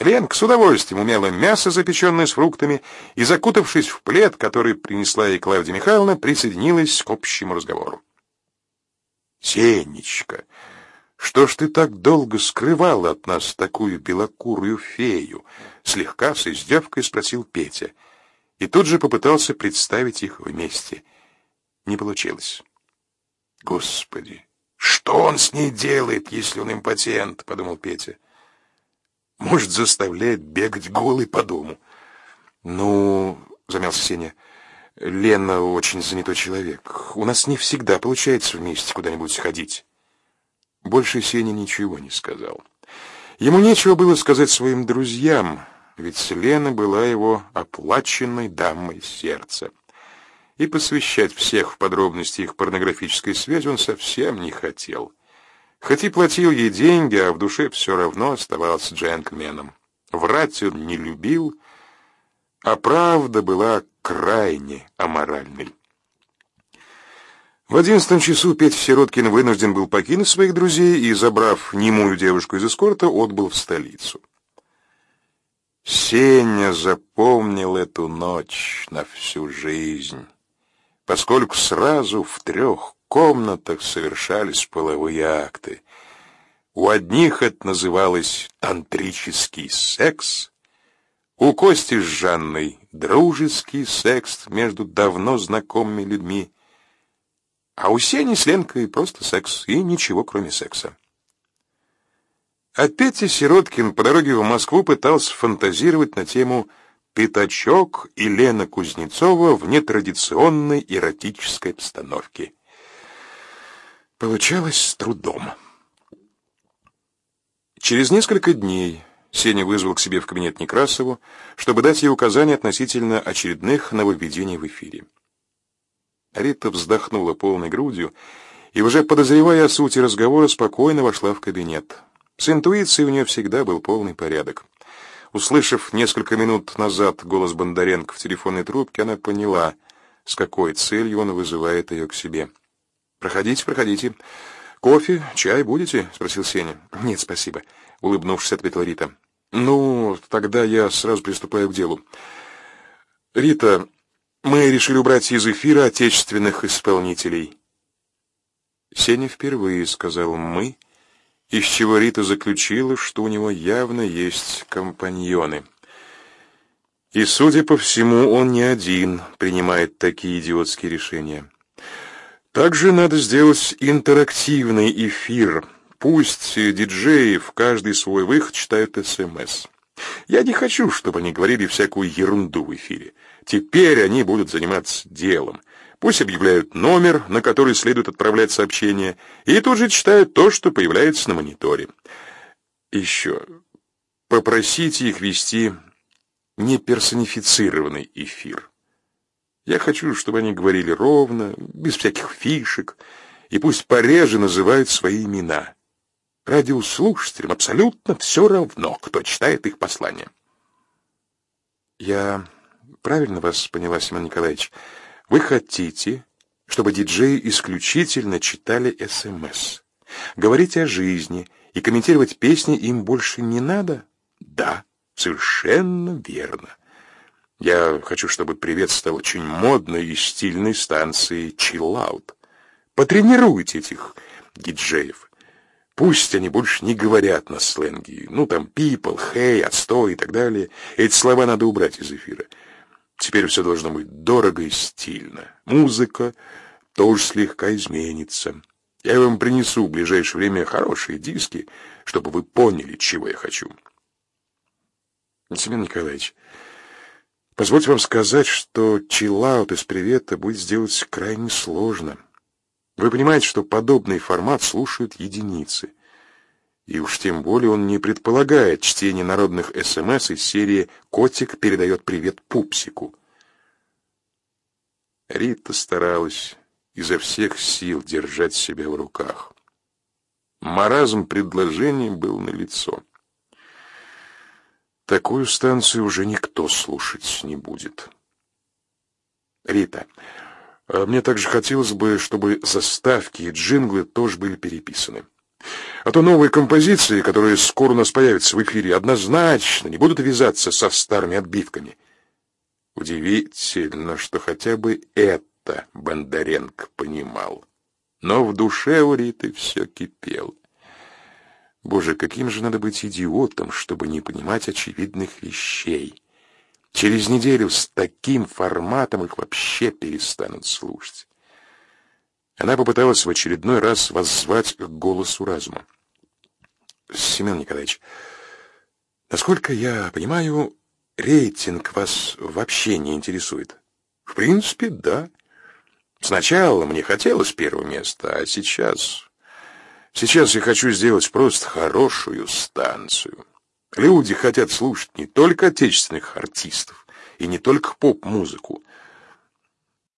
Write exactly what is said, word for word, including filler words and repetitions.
Ленка с удовольствием умяла мясо, запеченное с фруктами, и, закутавшись в плед, который принесла ей Клавдия Михайловна, присоединилась к общему разговору. «Сенечка, что ж ты так долго скрывала от нас такую белокурую фею?» — слегка с издевкой спросил Петя. И тут же попытался представить их вместе. Не получилось. «Господи, что он с ней делает, если он импотент?» — подумал Петя. «Может, заставляет бегать голый по дому?» «Ну, — замялся Сеня, — Лена очень занятой человек. У нас не всегда получается вместе куда-нибудь ходить». Больше Сеня ничего не сказал. Ему нечего было сказать своим друзьям, ведь Лена была его оплаченной дамой сердца. И посвящать всех в подробности их порнографической связи он совсем не хотел. Хоть и платил ей деньги, а в душе все равно оставался джентльменом. Врать он не любил, а правда была крайне аморальной. В одиннадцатом часу Петя Сироткин вынужден был покинуть своих друзей и, забрав немую девушку из эскорта, отбыл в столицу. Сеня запомнил эту ночь на всю жизнь, поскольку сразу в трех комнатах совершались половые акты. У одних это называлось тантрический секс, у Кости с Жанной дружеский секс между давно знакомыми людьми, а у Сени с Ленкой просто секс и ничего кроме секса. А Петя Сироткин по дороге в Москву пытался фантазировать на тему «Пятачок и Лена Кузнецова в нетрадиционной эротической обстановке». Получалось с трудом. Через несколько дней Сеня вызвал к себе в кабинет Некрасову, чтобы дать ей указания относительно очередных нововведений в эфире. Рита вздохнула полной грудью и, уже подозревая о сути разговора, спокойно вошла в кабинет. С интуицией у нее всегда был полный порядок. Услышав несколько минут назад голос Бондаренко в телефонной трубке, она поняла, с какой целью он вызывает ее к себе. «Проходите, проходите. Кофе, чай будете?» — спросил Сеня. «Нет, спасибо», — улыбнувшись, ответила Рита. «Ну, тогда я сразу приступаю к делу. Рита, мы решили убрать из эфира отечественных исполнителей». Сеня впервые сказал «мы», из чего Рита заключила, что у него явно есть компаньоны. И, судя по всему, он не один принимает такие идиотские решения. Также надо сделать интерактивный эфир. Пусть диджеи в каждый свой выход читают СМС. Я не хочу, чтобы они говорили всякую ерунду в эфире. Теперь они будут заниматься делом. Пусть объявляют номер, на который следует отправлять сообщения, и тут же читают то, что появляется на мониторе. Еще попросите их вести неперсонифицированный эфир. Я хочу, чтобы они говорили ровно, без всяких фишек, и пусть пореже называют свои имена. Радиослушателям абсолютно все равно, кто читает их послания. Я правильно вас поняла, Семен Николаевич? Вы хотите, чтобы диджеи исключительно читали СМС? Говорить о жизни и комментировать песни им больше не надо? Да, совершенно верно. Я хочу, чтобы привет стал очень модной и стильной станцией Chill Out. Потренируйте этих диджеев. Пусть они больше не говорят на сленге. Ну, там, people, hey, отстой и так далее. Эти слова надо убрать из эфира. Теперь все должно быть дорого и стильно. Музыка тоже слегка изменится. Я вам принесу в ближайшее время хорошие диски, чтобы вы поняли, чего я хочу. Семен Николаевич, позвольте вам сказать, что чиллаут из привета будет сделать крайне сложно. Вы понимаете, что подобный формат слушают единицы. И уж тем более он не предполагает чтение народных СМС из серии «Котик передает привет пупсику». Рита старалась изо всех сил держать себя в руках. Маразм предложений был налицо. Такую станцию уже никто слушать не будет. Рита, мне также хотелось бы, чтобы заставки и джинглы тоже были переписаны. А то новые композиции, которые скоро у нас появятся в эфире, однозначно не будут вязаться со старыми отбивками. Удивительно, что хотя бы это Бондаренко понимал. Но в душе у Риты все кипело. Боже, каким же надо быть идиотом, чтобы не понимать очевидных вещей. Через неделю с таким форматом их вообще перестанут слушать. Она попыталась в очередной раз воззвать к голосу разума. Семен Николаевич, насколько я понимаю, рейтинг вас вообще не интересует? В принципе, да. Сначала мне хотелось первое место, а сейчас... Сейчас я хочу сделать просто хорошую станцию. Люди хотят слушать не только отечественных артистов и не только поп-музыку,